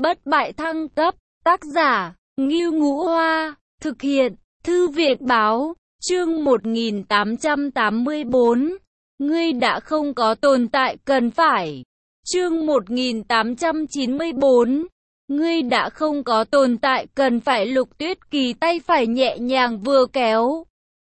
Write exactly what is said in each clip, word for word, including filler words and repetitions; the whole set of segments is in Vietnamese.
bất bại thăng cấp, tác giả, Ngưu Ngũ Hoa, thực hiện, Thư viện Báo, chương một nghìn tám trăm tám mươi tư, ngươi đã không có tồn tại cần phải. Chương một nghìn tám trăm chín mươi tư, ngươi đã không có tồn tại cần phải. Lục Tuyết Kỳ tay phải nhẹ nhàng vừa kéo.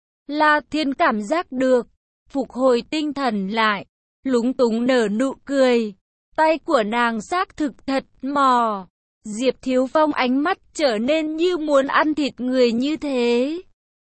La Thiên cảm giác được, phục hồi tinh thần lại, lúng túng nở nụ cười. Tay của nàng xác thực thật mò. Diệp Thiếu Phong ánh mắt trở nên như muốn ăn thịt người như thế.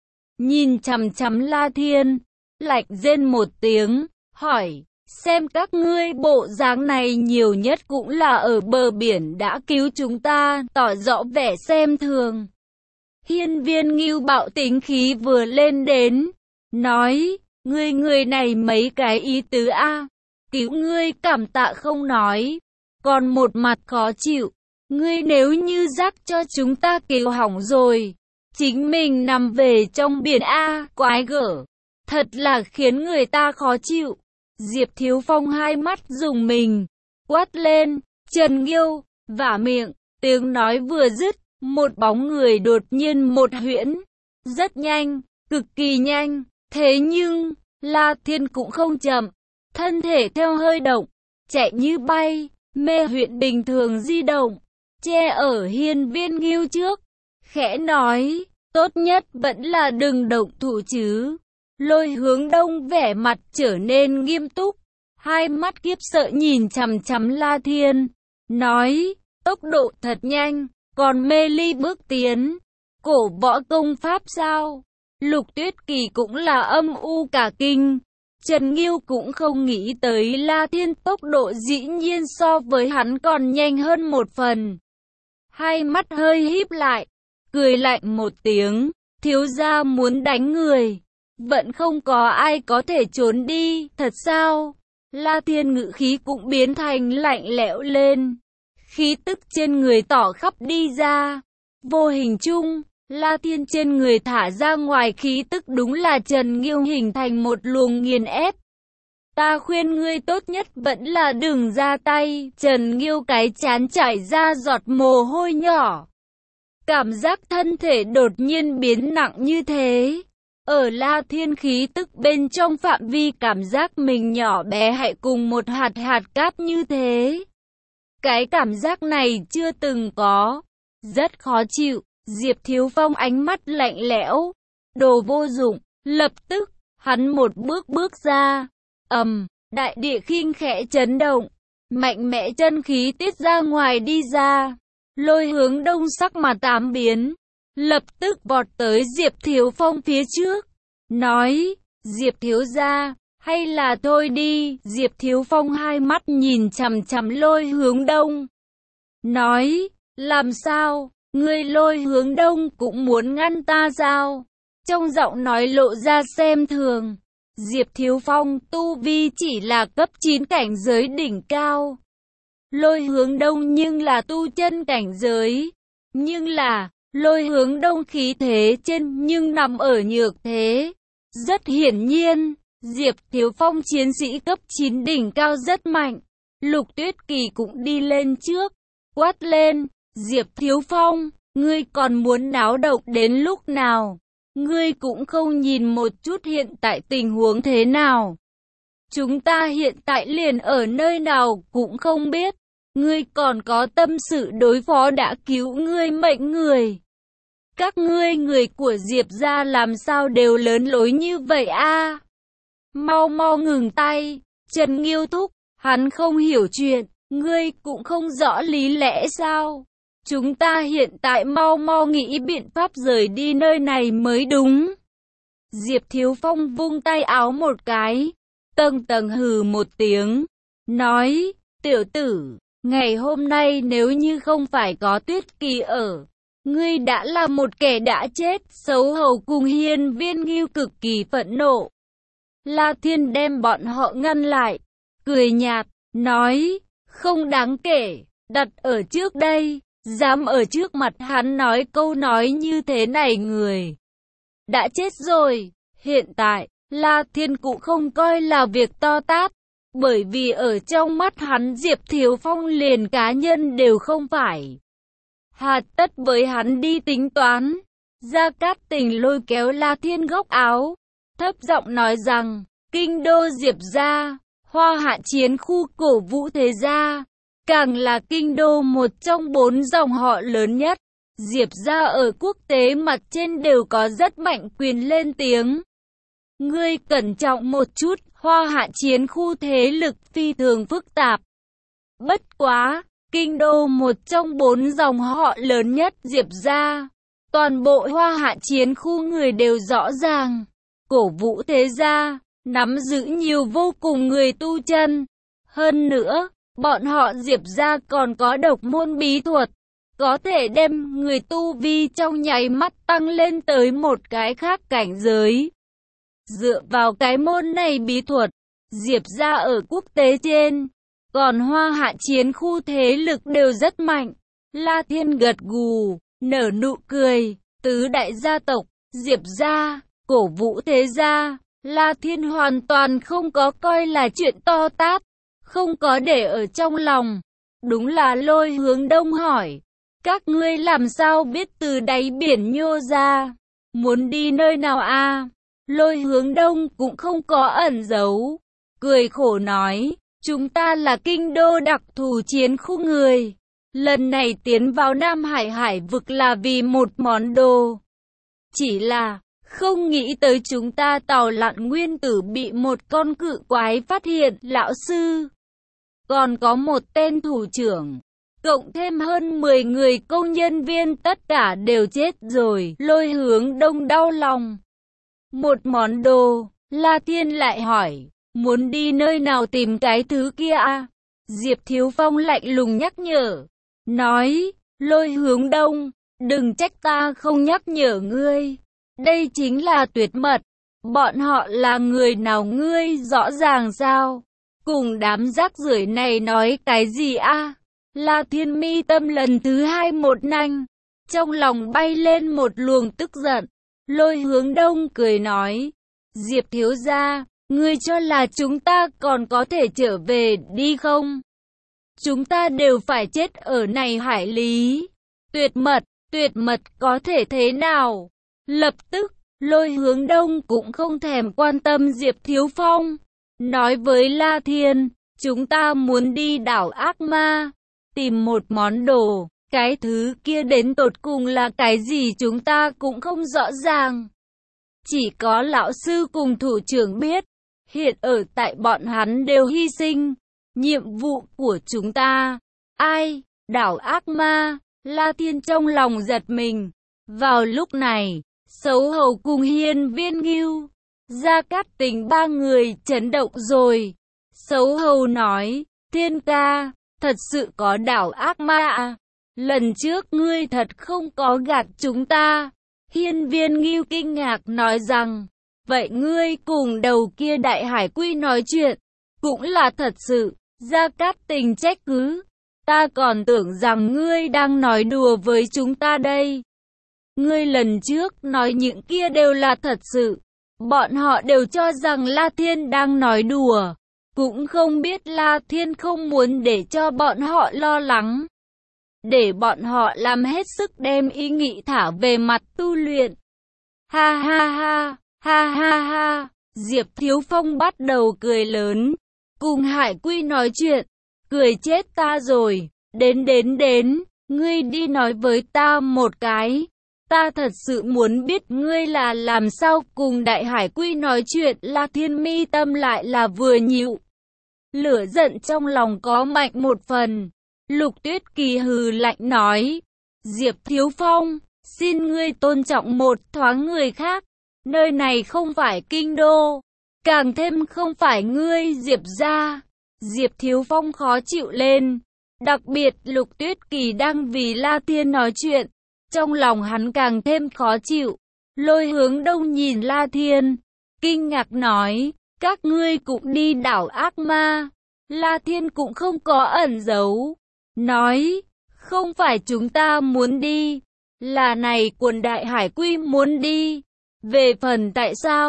Nhìn chằm chằm La Thiên, lạnh rên một tiếng, hỏi, xem các ngươi bộ dáng này nhiều nhất cũng là ở bờ biển đã cứu chúng ta, tỏ rõ vẻ xem thường. Hiên Viên Ngưu bạo tính khí vừa lên đến, nói, ngươi người này mấy cái ý tứ a, cứu ngươi cảm tạ không nói, còn một mặt khó chịu, ngươi nếu như rắc cho chúng ta cứu hỏng rồi, chính mình nằm về trong biển a, quái gở, thật là khiến người ta khó chịu. Diệp Thiếu Phong hai mắt rùng mình, quát lên, Trần Nghiêu, vả miệng, tiếng nói vừa dứt, một bóng người đột nhiên một huyễn, rất nhanh, cực kỳ nhanh, thế nhưng, La Thiên cũng không chậm, thân thể theo hơi động, chạy như bay, mê huyễn bình thường di động, che ở Hiên Viên Ngưu trước, khẽ nói, tốt nhất vẫn là đừng động thủ chứ. Lôi Hướng Đông vẻ mặt trở nên nghiêm túc, hai mắt khiếp sợ nhìn chằm chằm La Thiên, nói, tốc độ thật nhanh, còn mê ly bước tiến, cổ võ công pháp sao? Lục Tuyết Kỳ cũng là âm u cả kinh, Trần Nghiêu cũng không nghĩ tới La Thiên tốc độ dĩ nhiên so với hắn còn nhanh hơn một phần. Hai mắt hơi híp lại, cười lạnh một tiếng, thiếu gia muốn đánh người. Vẫn không có ai có thể trốn đi, thật sao? La Thiên ngữ khí cũng biến thành lạnh lẽo lên. Khí tức trên người tỏ khắp đi ra. Vô hình chung, La Thiên trên người thả ra ngoài khí tức đúng là Trần Nghiêu hình thành một luồng nghiền ép. Ta khuyên ngươi tốt nhất vẫn là đừng ra tay. Trần Nghiêu cái chán chảy ra giọt mồ hôi nhỏ. Cảm giác thân thể đột nhiên biến nặng như thế. Ở La Thiên khí tức bên trong phạm vi cảm giác mình nhỏ bé hãy cùng một hạt hạt cát như thế. Cái cảm giác này chưa từng có. Rất khó chịu. Diệp Thiếu Phong ánh mắt lạnh lẽo. Đồ vô dụng. Lập tức, hắn một bước bước ra. Ầm, đại địa khinh khẽ chấn động. Mạnh mẽ chân khí tiết ra ngoài đi ra. Lôi Hướng Đông sắc mà tám biến. Lập tức vọt tới Diệp Thiếu Phong phía trước, nói, Diệp thiếu gia, hay là thôi đi. Diệp Thiếu Phong hai mắt nhìn chằm chằm Lôi Hướng Đông, nói, làm sao, ngươi Lôi Hướng Đông cũng muốn ngăn ta sao? Trong giọng nói lộ ra xem thường. Diệp Thiếu Phong tu vi chỉ là cấp chín cảnh giới đỉnh cao. Lôi Hướng Đông nhưng là tu chân cảnh giới, nhưng là Lôi Hướng Đông khí thế trên nhưng nằm ở nhược thế. Rất hiển nhiên, Diệp Thiếu Phong chiến sĩ cấp chín đỉnh cao rất mạnh. Lục Tuyết Kỳ cũng đi lên trước, quát lên, Diệp Thiếu Phong, ngươi còn muốn náo động đến lúc nào? Ngươi cũng không nhìn một chút hiện tại tình huống thế nào. Chúng ta hiện tại liền ở nơi nào cũng không biết. Ngươi còn có tâm sự đối phó đã cứu ngươi mệnh người. Các ngươi người của Diệp gia làm sao đều lớn lối như vậy a? Mau mau ngừng tay, Trần Nghiêu thúc, hắn không hiểu chuyện, ngươi cũng không rõ lý lẽ sao? Chúng ta hiện tại mau mau nghĩ biện pháp rời đi nơi này mới đúng. Diệp Thiếu Phong vung tay áo một cái, tầng tầng hừ một tiếng, nói, tiểu tử, ngày hôm nay nếu như không phải có Tuyết Kỳ ở, ngươi đã là một kẻ đã chết. Xấu hầu cùng Hiên Viên Ngưu cực kỳ phẫn nộ. La Thiên đem bọn họ ngăn lại, cười nhạt, nói, không đáng kể, đặt ở trước đây, dám ở trước mặt hắn nói câu nói như thế này người đã chết rồi. Hiện tại, La Thiên cũng không coi là việc to tát, Bởi vì ở trong mắt hắn Diệp Thiếu Phong liền cá nhân đều không phải. Hà tất với hắn đi tính toán. Gia Cát Tình lôi kéo La Thiên góc áo, thấp giọng nói rằng, kinh đô Diệp gia, Hoa Hạ chiến khu cổ vũ thế gia, càng là kinh đô một trong bốn dòng họ lớn nhất. Diệp gia ở quốc tế mặt trên đều có rất mạnh quyền lên tiếng. Ngươi cẩn trọng một chút, Hoa Hạ chiến khu thế lực phi thường phức tạp. Bất quá, kinh đô một trong bốn dòng họ lớn nhất Diệp gia, toàn bộ Hoa Hạ chiến khu người đều rõ ràng. Cổ vũ thế gia, nắm giữ nhiều vô cùng người tu chân. Hơn nữa, bọn họ Diệp gia còn có độc môn bí thuật, có thể đem người tu vi trong nháy mắt tăng lên tới một cái khác cảnh giới. Dựa vào cái môn này bí thuật, Diệp gia ở quốc tế trên, còn Hoa Hạ chiến khu thế lực đều rất mạnh. La Thiên gật gù, nở nụ cười, tứ đại gia tộc, Diệp gia, cổ vũ thế gia, La Thiên hoàn toàn không có coi là chuyện to tát, không có để ở trong lòng. Đúng là Lôi Hướng Đông hỏi, các ngươi làm sao biết từ đáy biển nhô ra, muốn đi nơi nào a? Lôi Hướng Đông cũng không có ẩn giấu, cười khổ nói, chúng ta là kinh đô đặc thù chiến khu người. Lần này tiến vào Nam Hải hải vực là vì một món đồ. Chỉ là, không nghĩ tới chúng ta tàu lặn nguyên tử bị một con cự quái phát hiện, lão sư. Còn có một tên thủ trưởng, cộng thêm hơn mười người công nhân viên tất cả đều chết rồi. Lôi Hướng Đông đau lòng. Một món đồ, La Thiên lại hỏi, muốn đi nơi nào tìm cái thứ kia à? Diệp Thiếu Phong lạnh lùng nhắc nhở, nói, Lôi Hướng Đông, đừng trách ta không nhắc nhở ngươi. Đây chính là tuyệt mật, bọn họ là người nào ngươi rõ ràng sao? Cùng đám rác rưởi này nói cái gì a? À? La Thiên mi tâm lần thứ hai một nanh, trong lòng bay lên một luồng tức giận. Lôi Hướng Đông cười nói, Diệp thiếu gia, ngươi cho là chúng ta còn có thể trở về đi không? Chúng ta đều phải chết ở này hải lý. Tuyệt mật, tuyệt mật có thể thế nào? Lập tức, Lôi Hướng Đông cũng không thèm quan tâm Diệp Thiếu Phong. Nói với La Thiên, chúng ta muốn đi đảo Ác Ma, tìm một món đồ. Cái thứ kia đến tột cùng là cái gì chúng ta cũng không rõ ràng. Chỉ có lão sư cùng thủ trưởng biết. Hiện ở tại bọn hắn đều hy sinh. Nhiệm vụ của chúng ta. Ai? Đảo Ác Ma. La Thiên trong lòng giật mình. Vào lúc này, Sấu Hầu cùng Hiên Viên Ngưu, Gia Cát Tình ba người chấn động rồi. Sấu Hầu nói, Thiên ca, thật sự có đảo Ác Ma à? Lần trước ngươi thật không có gạt chúng ta. Hiên Viên Ngưu kinh ngạc nói rằng, vậy ngươi cùng đầu kia Đại Hải Quy nói chuyện, cũng là thật sự. Gia Cát Tình trách cứ, ta còn tưởng rằng ngươi đang nói đùa với chúng ta đây. Ngươi lần trước nói những kia đều là thật sự. Bọn họ đều cho rằng La Thiên đang nói đùa, cũng không biết La Thiên không muốn để cho bọn họ lo lắng, để bọn họ làm hết sức đem ý nghĩ thả về mặt tu luyện. Ha ha ha, ha ha ha, Diệp Thiếu Phong bắt đầu cười lớn, cùng Hải Quy nói chuyện, cười chết ta rồi, đến đến đến, ngươi đi nói với ta một cái, ta thật sự muốn biết ngươi là làm sao cùng Đại Hải Quy nói chuyện. La Thiên mi tâm lại là vừa nhịu, lửa giận trong lòng có mạnh một phần. Lục Tuyết Kỳ hừ lạnh nói, Diệp Thiếu Phong, xin ngươi tôn trọng một thoáng người khác, nơi này không phải kinh đô, càng thêm không phải ngươi Diệp gia. Diệp Thiếu Phong khó chịu lên, đặc biệt Lục Tuyết Kỳ đang vì La Thiên nói chuyện, trong lòng hắn càng thêm khó chịu. Lôi Hướng Đông nhìn La Thiên, kinh ngạc nói, các ngươi cũng đi đảo Ác Ma. La Thiên cũng không có ẩn giấu, nói, không phải chúng ta muốn đi, là này quần Đại Hải Quy muốn đi. Về phần tại sao,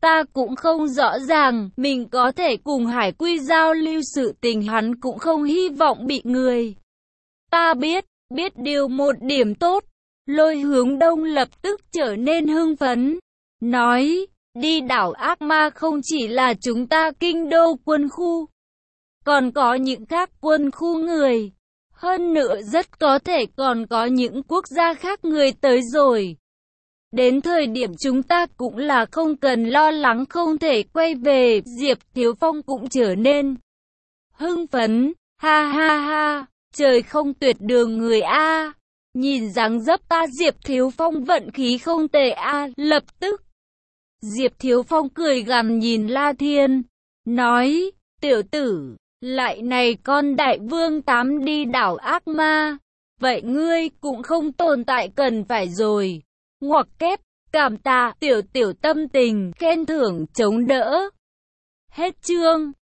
Ta cũng không rõ ràng, mình có thể cùng Hải Quy giao lưu sự tình, hắn cũng không hy vọng bị người ta biết, biết điều một điểm tốt. Lôi Hướng Đông lập tức trở nên hưng phấn, nói, đi đảo ác ma không chỉ là chúng ta kinh đô quân khu, còn có những khác quân khu người. Hơn nữa rất có thể còn có những quốc gia khác người tới rồi. Đến thời điểm chúng ta cũng là không cần lo lắng không thể quay về. Diệp Thiếu Phong cũng trở nên hưng phấn, ha ha ha, trời không tuyệt đường người a. Nhìn dáng dấp ta Diệp Thiếu Phong vận khí không tệ a. Lập tức Diệp Thiếu Phong cười gằn nhìn La Thiên, nói, tiểu tử, lại này con đại vương tám đi đảo ác ma, vậy ngươi cũng không tồn tại cần phải rồi. Ngoặc kép, cảm tạ tiểu tiểu tâm tình, khen thưởng chống đỡ. Hết chương.